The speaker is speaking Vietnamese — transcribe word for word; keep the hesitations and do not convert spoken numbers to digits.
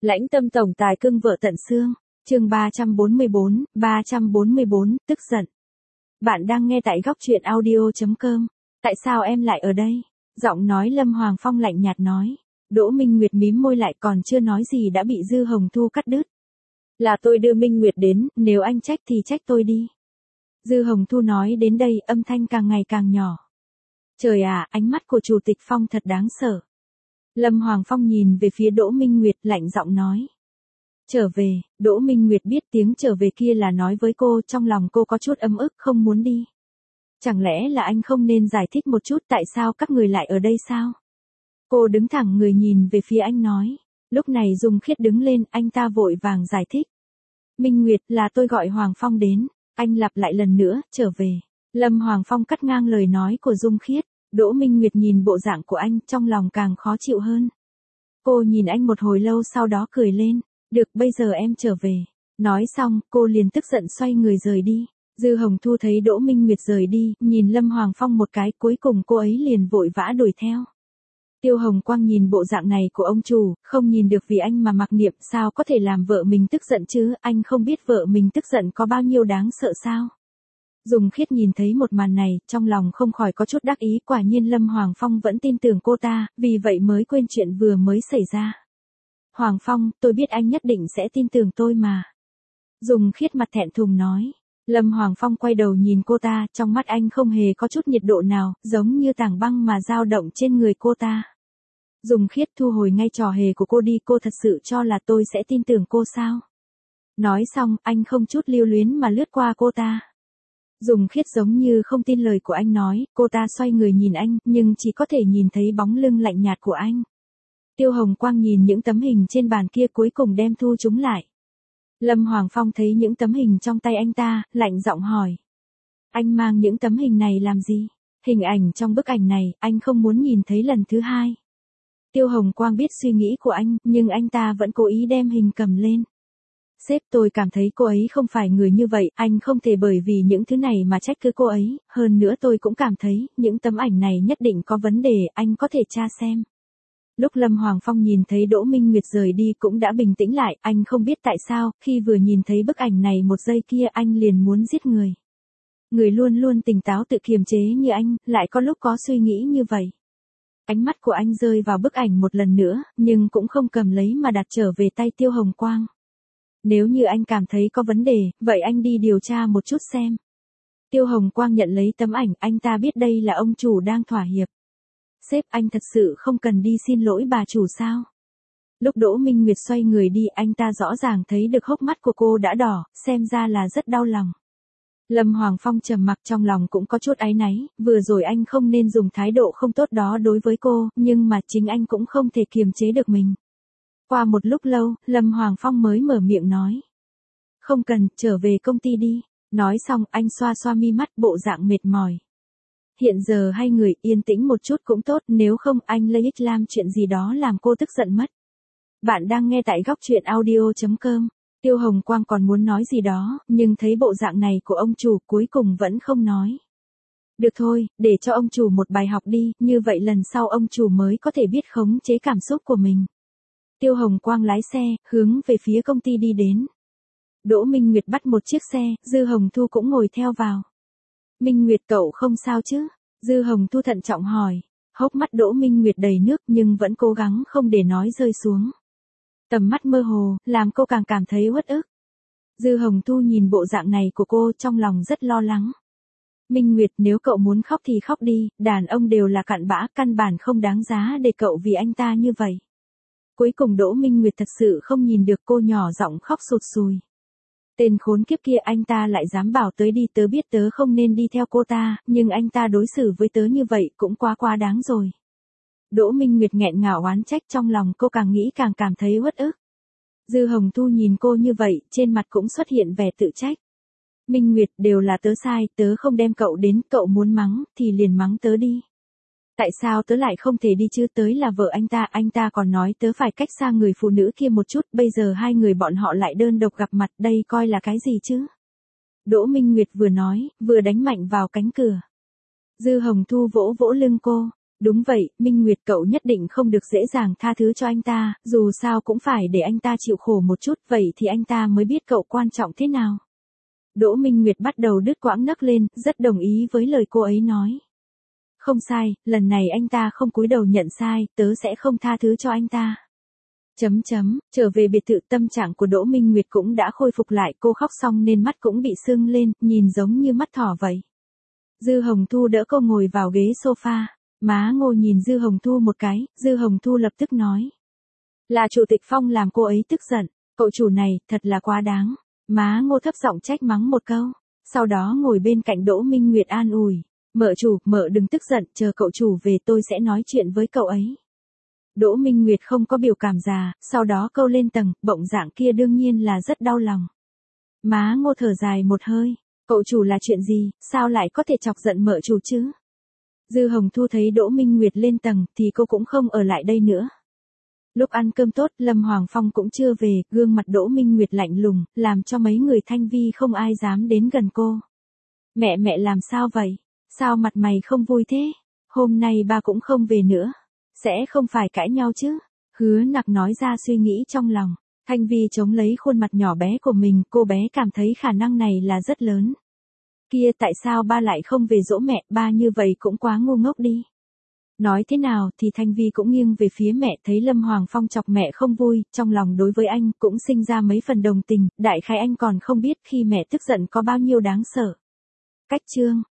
Lãnh tâm tổng tài cưng vợ tận xương. Chương ba trăm bốn mươi bốn, ba trăm bốn mươi bốn, tức giận. Bạn đang nghe tại góc truyện audio chấm com. Tại sao em lại ở đây? Giọng nói Lâm Hoàng Phong lạnh nhạt nói. Đỗ Minh Nguyệt mím môi lại còn chưa nói gì đã bị Dư Hồng Thu cắt đứt. Là tôi đưa Minh Nguyệt đến, nếu anh trách thì trách tôi đi. Dư Hồng Thu nói đến đây âm thanh càng ngày càng nhỏ. Trời à, ánh mắt của Chủ tịch Phong thật đáng sợ. Lâm Hoàng Phong nhìn về phía Đỗ Minh Nguyệt lạnh giọng nói. Trở về, Đỗ Minh Nguyệt biết tiếng trở về kia là nói với cô, trong lòng cô có chút ấm ức không muốn đi. Chẳng lẽ là anh không nên giải thích một chút tại sao các người lại ở đây sao? Cô đứng thẳng người nhìn về phía anh nói. Lúc này Dung Khiết đứng lên, anh ta vội vàng giải thích. Minh Nguyệt, là tôi gọi Hoàng Phong đến. Anh lặp lại lần nữa, trở về. Lâm Hoàng Phong cắt ngang lời nói của Dung Khiết. Đỗ Minh Nguyệt nhìn bộ dạng của anh trong lòng càng khó chịu hơn. Cô nhìn anh một hồi lâu sau đó cười lên. Được, bây giờ em trở về. Nói xong, cô liền tức giận xoay người rời đi. Dư Hồng Thu thấy Đỗ Minh Nguyệt rời đi, nhìn Lâm Hoàng Phong một cái, cuối cùng cô ấy liền vội vã đuổi theo. Tiêu Hồng Quang nhìn bộ dạng này của ông chủ, không nhìn được vì anh mà mặc niệm, sao có thể làm vợ mình tức giận chứ, anh không biết vợ mình tức giận có bao nhiêu đáng sợ sao. Dung Khiết nhìn thấy một màn này, trong lòng không khỏi có chút đắc ý, quả nhiên Lâm Hoàng Phong vẫn tin tưởng cô ta, vì vậy mới quên chuyện vừa mới xảy ra. Hoàng Phong, tôi biết anh nhất định sẽ tin tưởng tôi mà. Dung Khiết mặt thẹn thùng nói. Lâm Hoàng Phong quay đầu nhìn cô ta, trong mắt anh không hề có chút nhiệt độ nào, giống như tảng băng mà dao động trên người cô ta. Dung Khiết, thu hồi ngay trò hề của cô đi, cô thật sự cho là tôi sẽ tin tưởng cô sao? Nói xong, anh không chút lưu luyến mà lướt qua cô ta. Dung Khiết giống như không tin lời của anh nói, cô ta xoay người nhìn anh, nhưng chỉ có thể nhìn thấy bóng lưng lạnh nhạt của anh. Tiêu Hồng Quang nhìn những tấm hình trên bàn kia cuối cùng đem thu chúng lại. Lâm Hoàng Phong thấy những tấm hình trong tay anh ta, lạnh giọng hỏi. Anh mang những tấm hình này làm gì? Hình ảnh trong bức ảnh này, anh không muốn nhìn thấy lần thứ hai. Tiêu Hồng Quang biết suy nghĩ của anh, nhưng anh ta vẫn cố ý đem hình cầm lên. Sếp, tôi cảm thấy cô ấy không phải người như vậy, anh không thể bởi vì những thứ này mà trách cứ cô ấy, hơn nữa tôi cũng cảm thấy, những tấm ảnh này nhất định có vấn đề, anh có thể tra xem. Lúc Lâm Hoàng Phong nhìn thấy Đỗ Minh Nguyệt rời đi cũng đã bình tĩnh lại, anh không biết tại sao, khi vừa nhìn thấy bức ảnh này một giây kia anh liền muốn giết người. Người luôn luôn tỉnh táo tự kiềm chế như anh, lại có lúc có suy nghĩ như vậy. Ánh mắt của anh rơi vào bức ảnh một lần nữa, nhưng cũng không cầm lấy mà đặt trở về tay Tiêu Hồng Quang. Nếu như anh cảm thấy có vấn đề, vậy anh đi điều tra một chút xem. Tiêu Hồng Quang nhận lấy tấm ảnh, anh ta biết đây là ông chủ đang thỏa hiệp. Sếp, anh thật sự không cần đi xin lỗi bà chủ sao? Lúc Đỗ Minh Nguyệt xoay người đi, anh ta rõ ràng thấy được hốc mắt của cô đã đỏ, xem ra là rất đau lòng. Lâm Hoàng Phong trầm mặc, trong lòng cũng có chút áy náy, vừa rồi anh không nên dùng thái độ không tốt đó đối với cô, nhưng mà chính anh cũng không thể kiềm chế được mình. Qua một lúc lâu, Lâm Hoàng Phong mới mở miệng nói. Không cần, trở về công ty đi. Nói xong, anh xoa xoa mi mắt, bộ dạng mệt mỏi. Hiện giờ hai người yên tĩnh một chút cũng tốt, nếu không anh lấy ích làm chuyện gì đó làm cô tức giận mất. Bạn đang nghe tại góc truyện audio chấm com. Tiêu Hồng Quang còn muốn nói gì đó, nhưng thấy bộ dạng này của ông chủ cuối cùng vẫn không nói. Được thôi, để cho ông chủ một bài học đi, như vậy lần sau ông chủ mới có thể biết khống chế cảm xúc của mình. Tiêu Hồng Quang lái xe, hướng về phía công ty đi đến. Đỗ Minh Nguyệt bắt một chiếc xe, Dư Hồng Thu cũng ngồi theo vào. Minh Nguyệt, cậu không sao chứ? Dư Hồng Thu thận trọng hỏi. Hốc mắt Đỗ Minh Nguyệt đầy nước nhưng vẫn cố gắng không để nói rơi xuống. Tầm mắt mơ hồ, làm cô càng cảm thấy uất ức. Dư Hồng Thu nhìn bộ dạng này của cô trong lòng rất lo lắng. Minh Nguyệt, nếu cậu muốn khóc thì khóc đi, đàn ông đều là cặn bã, căn bản không đáng giá để cậu vì anh ta như vậy. Cuối cùng Đỗ Minh Nguyệt thật sự không nhìn được, cô nhỏ giọng khóc sụt sùi. Tên khốn kiếp kia, anh ta lại dám bảo tới đi, tớ biết tớ không nên đi theo cô ta, nhưng anh ta đối xử với tớ như vậy cũng quá quá đáng rồi. Đỗ Minh Nguyệt nghẹn ngào oán trách, trong lòng cô càng nghĩ càng cảm thấy uất ức. Dư Hồng Thu nhìn cô như vậy, trên mặt cũng xuất hiện vẻ tự trách. Minh Nguyệt, đều là tớ sai, tớ không đem cậu đến, cậu muốn mắng, thì liền mắng tớ đi. Tại sao tớ lại không thể đi chứ, tới là vợ anh ta, anh ta còn nói tớ phải cách xa người phụ nữ kia một chút, bây giờ hai người bọn họ lại đơn độc gặp mặt, đây coi là cái gì chứ? Đỗ Minh Nguyệt vừa nói, vừa đánh mạnh vào cánh cửa. Dư Hồng Thu vỗ vỗ lưng cô, Đúng vậy, Minh Nguyệt cậu nhất định không được dễ dàng tha thứ cho anh ta, dù sao cũng phải để anh ta chịu khổ một chút, vậy thì anh ta mới biết cậu quan trọng thế nào. Đỗ Minh Nguyệt bắt đầu đứt quãng nấc lên, rất đồng ý với lời cô ấy nói. Không sai, lần này anh ta không cúi đầu nhận sai, tớ sẽ không tha thứ cho anh ta. Chấm chấm, trở về biệt thự tâm trạng của Đỗ Minh Nguyệt cũng đã khôi phục lại, cô khóc xong nên mắt cũng bị sưng lên, nhìn giống như mắt thỏ vậy. Dư Hồng Thu đỡ cô ngồi vào ghế sofa, má Ngô nhìn Dư Hồng Thu một cái, Dư Hồng Thu lập tức nói. Là Chủ tịch Phong làm cô ấy tức giận, cậu chủ này, thật là quá đáng. Má Ngô thấp giọng trách mắng một câu, sau đó ngồi bên cạnh Đỗ Minh Nguyệt an ủi. Mợ chủ, mợ đừng tức giận, chờ cậu chủ về tôi sẽ nói chuyện với cậu ấy. Đỗ Minh Nguyệt không có biểu cảm già, sau đó câu lên tầng, bỗng dạng kia đương nhiên là rất đau lòng. Má Ngô thở dài một hơi, cậu chủ là chuyện gì, sao lại có thể chọc giận mợ chủ chứ? Dư Hồng Thu thấy Đỗ Minh Nguyệt lên tầng thì cô cũng không ở lại đây nữa. Lúc ăn cơm tốt, Lâm Hoàng Phong cũng chưa về, gương mặt Đỗ Minh Nguyệt lạnh lùng, làm cho mấy người Thanh Vi không ai dám đến gần cô. Mẹ mẹ làm sao vậy? Sao mặt mày không vui thế? Hôm nay ba cũng không về nữa. Sẽ không phải cãi nhau chứ? Hứa Nặc nói ra suy nghĩ trong lòng. Thanh Vi chống lấy khuôn mặt nhỏ bé của mình, cô bé cảm thấy khả năng này là rất lớn. Kia tại sao ba lại không về dỗ mẹ, ba như vậy cũng quá ngu ngốc đi. Nói thế nào thì Thanh Vi cũng nghiêng về phía mẹ, thấy Lâm Hoàng Phong chọc mẹ không vui, trong lòng đối với anh cũng sinh ra mấy phần đồng tình, đại khái anh còn không biết khi mẹ tức giận có bao nhiêu đáng sợ. Cách chương